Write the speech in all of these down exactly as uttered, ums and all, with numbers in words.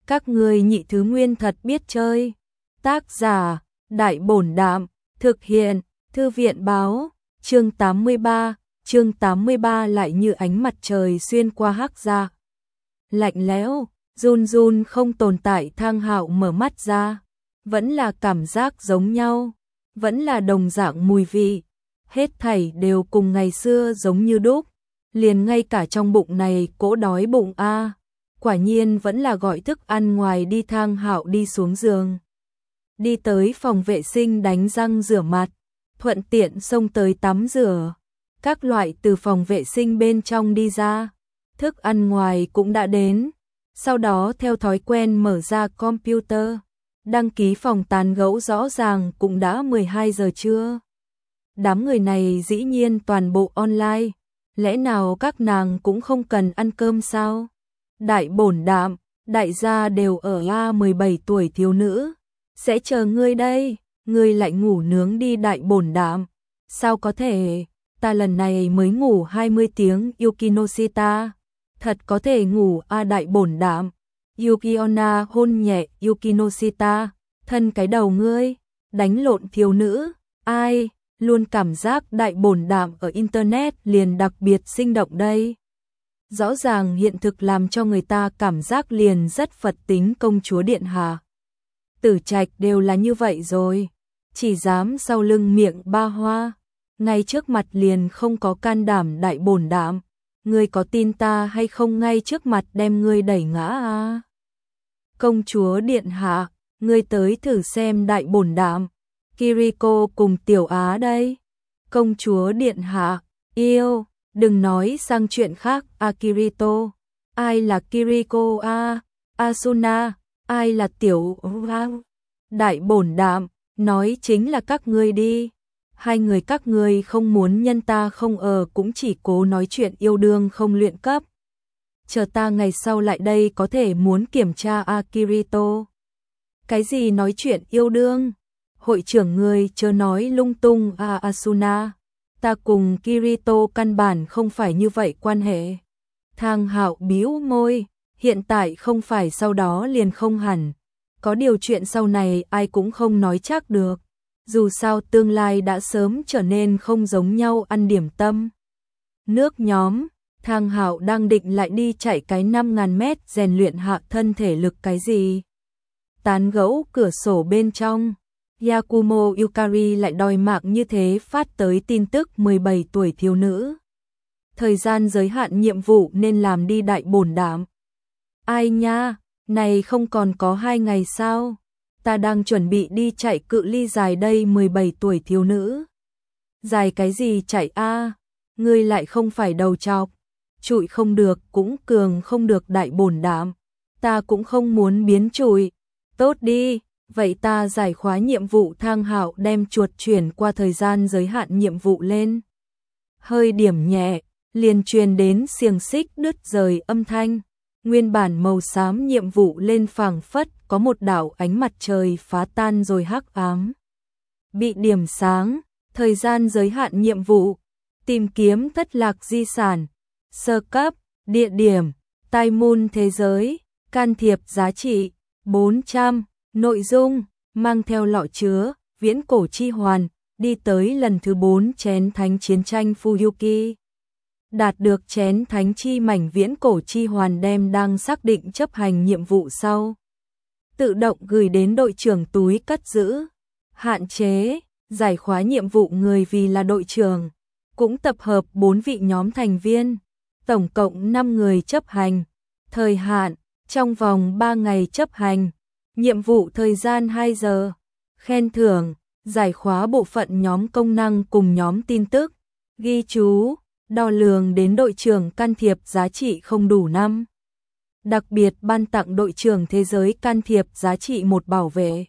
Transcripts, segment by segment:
Các ngươi nhị thứ nguyên thật biết chơi. Tác giả, Đại Bổn Đạm, thực hiện, Thư viện báo, chương tám mươi ba, chương tám mươi ba lại như ánh mặt trời xuyên qua hắc da. Lạnh lẽo, run run không tồn tại. Thang Hạo mở mắt ra, vẫn là cảm giác giống nhau, vẫn là đồng dạng mùi vị, hết thảy đều cùng ngày xưa giống như đúc, liền ngay cả trong bụng này cỗ đói bụng a, quả nhiên vẫn là gọi thức ăn ngoài đi. Thang Hạo đi xuống giường, đi tới phòng vệ sinh đánh răng rửa mặt, thuận tiện xông tới tắm rửa, các loại từ phòng vệ sinh bên trong đi ra, thức ăn ngoài cũng đã đến, sau đó theo thói quen mở ra computer, đăng ký phòng tán gẫu. Rõ ràng cũng đã mười hai giờ trưa. Đám người này dĩ nhiên toàn bộ online, lẽ nào các nàng cũng không cần ăn cơm sao? Đại Bổn Đạm, đại gia đều ở a, mười bảy tuổi thiếu nữ, sẽ chờ ngươi đây, ngươi lại ngủ nướng đi. Đại Bổn Đạm, sao có thể, ta lần này mới ngủ hai mươi tiếng. Yukinoshita, thật có thể ngủ a? Đại Bổn Đạm, Yukiona hôn nhẹ Yukinoshita, thân cái đầu ngươi, đánh lộn thiếu nữ, ai, luôn cảm giác Đại Bổn Đạm ở internet liền đặc biệt sinh động đây. Rõ ràng hiện thực làm cho người ta cảm giác liền rất Phật tính. Công chúa điện hạ, Tử Trạch đều là như vậy rồi, chỉ dám sau lưng miệng ba hoa, ngay trước mặt liền không có can đảm. Đại Bổn Đạm, ngươi có tin ta hay không, ngay trước mặt đem ngươi đẩy ngã a? Công chúa điện hạ, ngươi tới thử xem. Đại Bổn Đạm, Kiriko cùng Tiểu Á đây. Công chúa điện hạ, yêu, đừng nói sang chuyện khác. A Kirito, ai là Kiriko a? Asuna, ai là Tiểu Á? Đại Bổn Đạm, nói chính là các ngươi đi. Hai người các ngươi không muốn nhân ta không ở cũng chỉ cố nói chuyện yêu đương không luyện cấp. Chờ ta ngày sau lại đây có thể muốn kiểm tra. A Kirito, cái gì nói chuyện yêu đương? Hội trưởng ngươi chớ nói lung tung. A Asuna, ta cùng Kirito căn bản không phải như vậy quan hệ. Thang Hạo bĩu môi, hiện tại không phải sau đó liền không hẳn. Có điều chuyện sau này ai cũng không nói chắc được. Dù sao tương lai đã sớm trở nên không giống nhau. Ăn điểm tâm nước nhóm, Thang Hạo đang định lại đi chạy cái năm ngàn mét rèn luyện hạ thân thể lực cái gì. Tán gẫu cửa sổ bên trong, Yakumo Yukari lại đòi mạng như thế phát tới tin tức. Mười bảy tuổi thiếu nữ, thời gian giới hạn nhiệm vụ nên làm đi. Đại Bổn Đạm, ai nha, này không còn có hai ngày sao? Ta đang chuẩn bị đi chạy cự ly dài đây. Mười bảy tuổi thiếu nữ, dài cái gì chạy a? Ngươi lại không phải đầu trọc, trụi không được cũng cường không được. Đại Bổn Đạm, ta cũng không muốn biến trụi. Tốt đi, vậy ta giải khóa nhiệm vụ. Thang Hạo đem chuột chuyển qua thời gian giới hạn nhiệm vụ lên, hơi điểm nhẹ, liền truyền đến xiềng xích đứt rời âm thanh. Nguyên bản màu xám nhiệm vụ lên phảng phất có một đạo ánh mặt trời phá tan rồi hắc ám, bị điểm sáng. Thời gian giới hạn nhiệm vụ, tìm kiếm thất lạc di sản, sơ cấp, địa điểm, Tai Moon thế giới, can thiệp giá trị bốn trăm, nội dung, mang theo lọ chứa, viễn cổ chi hoàn, đi tới lần thứ bốn chén thánh chiến tranh Fuyuki. Đạt được chén thánh chi mảnh viễn cổ chi hoàn đem đang xác định chấp hành nhiệm vụ sau, tự động gửi đến đội trưởng túi cất giữ. Hạn chế, giải khóa nhiệm vụ người vì là đội trưởng, cũng tập hợp bốn vị nhóm thành viên, tổng cộng năm người chấp hành. Thời hạn, trong vòng ba ngày chấp hành, nhiệm vụ thời gian hai giờ. Khen thưởng, giải khóa bộ phận nhóm công năng cùng nhóm tin tức. Ghi chú, đo lường đến đội trưởng can thiệp giá trị không đủ năm. Đặc biệt ban tặng đội trưởng thế giới can thiệp giá trị một bảo vệ.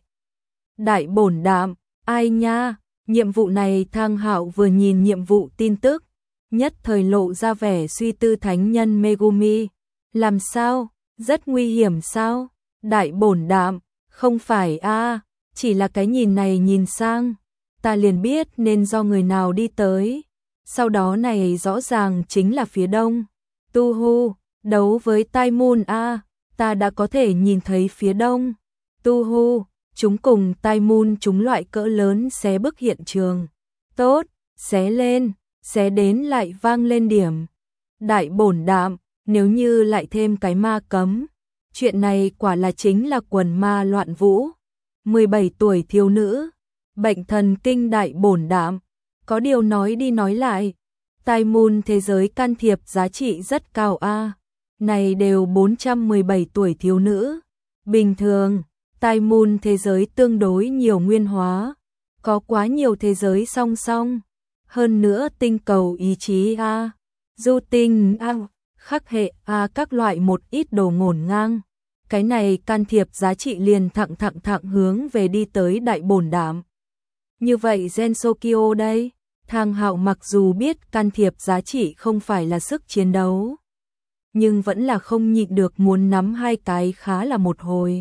Đại Bổn Đạm, ai nha, nhiệm vụ này. Thang Hạo vừa nhìn nhiệm vụ tin tức, nhất thời lộ ra vẻ suy tư. Thánh nhân Megumi, làm sao, rất nguy hiểm sao? Đại Bổn Đạm, không phải a, chỉ là cái nhìn này nhìn sang, ta liền biết nên do người nào đi tới. Sau đó này rõ ràng chính là phía đông. Tu Hu, đấu với Tai Moon a, ta đã có thể nhìn thấy phía đông. Tu hu, chúng cùng Tai Mun chúng loại cỡ lớn xé bức hiện trường. Tốt, xé lên, xé đến lại vang lên điểm. Đại bổn đạm, nếu như lại thêm cái ma cấm, chuyện này quả là chính là quần ma loạn vũ. mười bảy tuổi thiếu nữ, bệnh thần kinh đại bổn đạm, có điều nói đi nói lại, Tai Mun thế giới can thiệp giá trị rất cao a. Này đều bốn trăm mười bảy tuổi thiếu nữ. Bình thường, Tai Mun thế giới tương đối nhiều nguyên hóa, có quá nhiều thế giới song song, hơn nữa tinh cầu ý chí a, du tinh a, khắc hệ a các loại một ít đồ ngổn ngang. Cái này can thiệp giá trị liền thẳng thẳng thẳng hướng về đi tới đại bổn đạm. Như vậy Gensokyo đây, Thang Hạo mặc dù biết can thiệp giá trị không phải là sức chiến đấu, nhưng vẫn là không nhịn được muốn nắm hai cái khá là một hồi.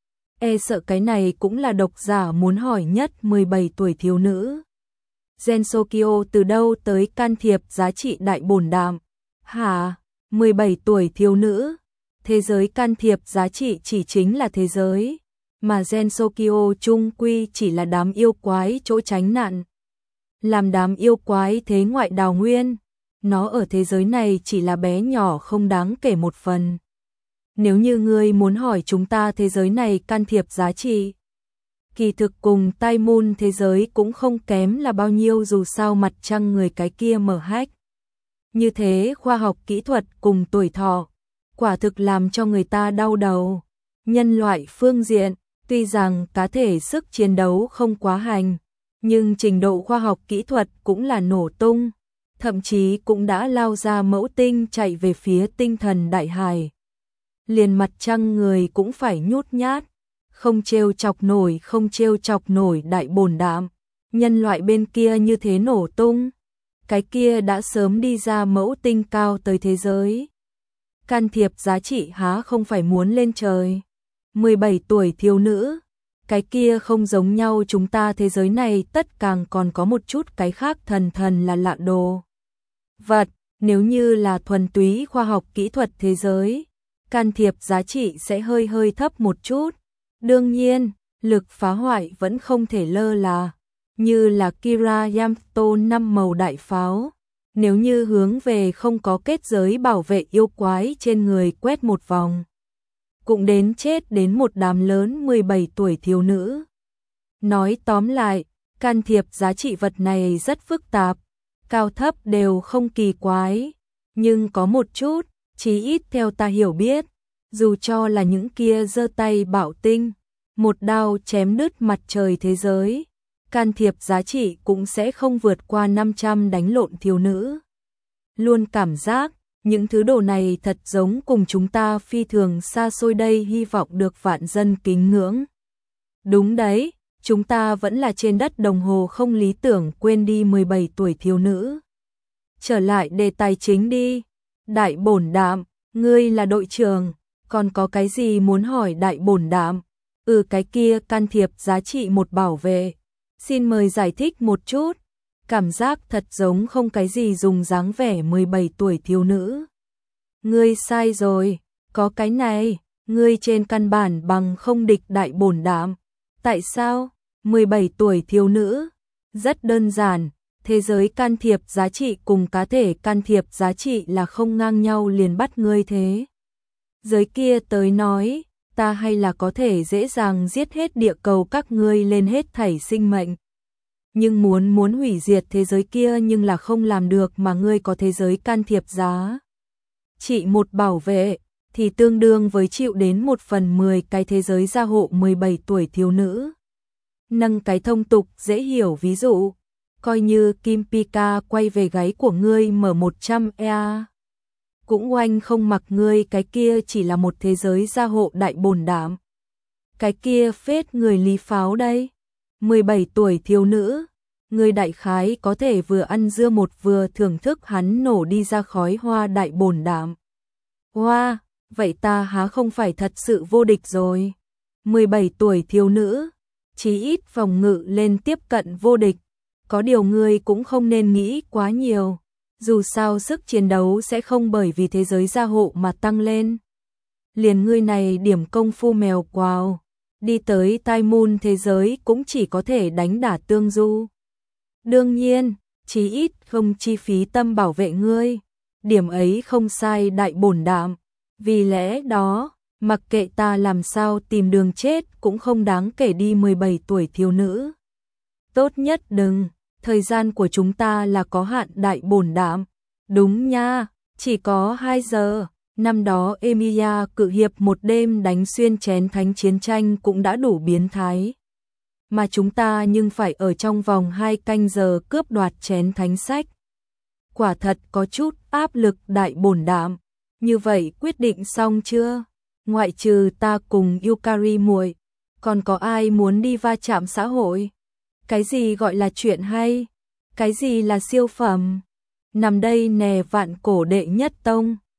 E sợ cái này cũng là độc giả muốn hỏi nhất mười bảy tuổi thiếu nữ. Gensokyo từ đâu tới can thiệp giá trị đại bổn đạm? Hả? mười bảy tuổi thiếu nữ? Thế giới can thiệp giá trị chỉ chính là thế giới, mà Gensokyo chung quy chỉ là đám yêu quái chỗ tránh nạn. Làm đám yêu quái thế ngoại đào nguyên, nó ở thế giới này chỉ là bé nhỏ không đáng kể một phần. Nếu như ngươi muốn hỏi chúng ta thế giới này can thiệp giá trị, kỳ thực cùng Tai Mun thế giới cũng không kém là bao nhiêu, dù sao mặt trăng người cái kia mở hách. Như thế khoa học kỹ thuật cùng tuổi thọ, quả thực làm cho người ta đau đầu. Nhân loại phương diện, tuy rằng cá thể sức chiến đấu không quá hành, nhưng trình độ khoa học kỹ thuật cũng là nổ tung, thậm chí cũng đã lao ra mẫu tinh chạy về phía tinh thần đại hải. Liền mặt trăng người cũng phải nhút nhát, không trêu chọc nổi, không trêu chọc nổi đại bổn đạm. Nhân loại bên kia như thế nổ tung, cái kia đã sớm đi ra mẫu tinh cao tới thế giới. Can thiệp giá trị há không phải muốn lên trời. mười bảy tuổi thiếu nữ, cái kia không giống nhau, chúng ta thế giới này tất càng còn có một chút cái khác thần thần là lạ đồ. Vật, nếu như là thuần túy khoa học kỹ thuật thế giới, can thiệp giá trị sẽ hơi hơi thấp một chút. Đương nhiên, lực phá hoại vẫn không thể lơ là, như là Kira Yamato năm màu đại pháo. Nếu như hướng về không có kết giới bảo vệ yêu quái trên người quét một vòng, cũng đến chết đến một đám lớn mười bảy tuổi thiếu nữ. Nói tóm lại, can thiệp giá trị vật này rất phức tạp, cao thấp đều không kỳ quái, nhưng có một chút, chí ít theo ta hiểu biết, dù cho là những kia giơ tay bảo tinh, một đao chém đứt mặt trời thế giới, can thiệp giá trị cũng sẽ không vượt qua năm trăm đánh lộn thiếu nữ. Luôn cảm giác, những thứ đồ này thật giống cùng chúng ta phi thường xa xôi đây, hy vọng được vạn dân kính ngưỡng. Đúng đấy, chúng ta vẫn là trên đất đồng hồ không lý tưởng, quên đi mười bảy tuổi thiếu nữ. Trở lại đề tài chính đi. Đại bổn đạm, ngươi là đội trưởng, còn có cái gì muốn hỏi đại bổn đạm? Ừ, cái kia can thiệp giá trị một bảo vệ. Xin mời giải thích một chút. Cảm giác thật giống không cái gì dùng dáng vẻ mười bảy tuổi thiếu nữ. Ngươi sai rồi, có cái này, ngươi trên căn bản bằng không địch đại bổn đạm. Tại sao? mười bảy tuổi thiếu nữ? Rất đơn giản, thế giới can thiệp giá trị cùng cá thể can thiệp giá trị là không ngang nhau, liền bắt ngươi thế giới kia tới nói, ta hay là có thể dễ dàng giết hết địa cầu các ngươi lên hết thảy sinh mệnh. Nhưng muốn muốn hủy diệt thế giới kia nhưng là không làm được, mà ngươi có thế giới can thiệp giá trị một bảo vệ, thì tương đương với chịu đến một phần mười cái thế giới gia hộ mười bảy tuổi thiếu nữ. Nâng cái thông tục dễ hiểu ví dụ, coi như Kim Pika quay về gáy của ngươi mở một trăm e a, cũng oanh không mặc ngươi, cái kia chỉ là một thế giới gia hộ đại bổn đạm. Cái kia phết người lý pháo đây. mười bảy tuổi thiếu nữ, ngươi đại khái có thể vừa ăn dưa một vừa thưởng thức hắn nổ đi ra khói hoa đại bổn đạm. Hoa, vậy ta há không phải thật sự vô địch rồi. mười bảy tuổi thiếu nữ, chí ít phòng ngự lên tiếp cận vô địch. Có điều ngươi cũng không nên nghĩ quá nhiều, dù sao sức chiến đấu sẽ không bởi vì thế giới gia hộ mà tăng lên. liền ngươi này điểm công phu mèo quào, đi tới tai môn thế giới cũng chỉ có thể đánh đả Tương Du. Đương nhiên, chí ít không chi phí tâm bảo vệ ngươi, điểm ấy không sai đại bổn đạm, vì lẽ đó, mặc kệ ta làm sao tìm đường chết cũng không đáng kể đi mười bảy tuổi thiếu nữ. Tốt nhất đừng, thời gian của chúng ta là có hạn đại bổn đạm. Đúng nha, chỉ có hai giờ. Năm đó Emilia cự hiệp một đêm đánh xuyên chén thánh chiến tranh cũng đã đủ biến thái. Mà chúng ta nhưng phải ở trong vòng hai canh giờ cướp đoạt chén thánh sách. Quả thật có chút áp lực đại bổn đạm. Như vậy quyết định xong chưa? Ngoại trừ ta cùng Yukari muội, còn có ai muốn đi va chạm xã hội? Cái gì gọi là chuyện hay? Cái gì là siêu phẩm? Nằm đây nè vạn cổ đệ nhất tông.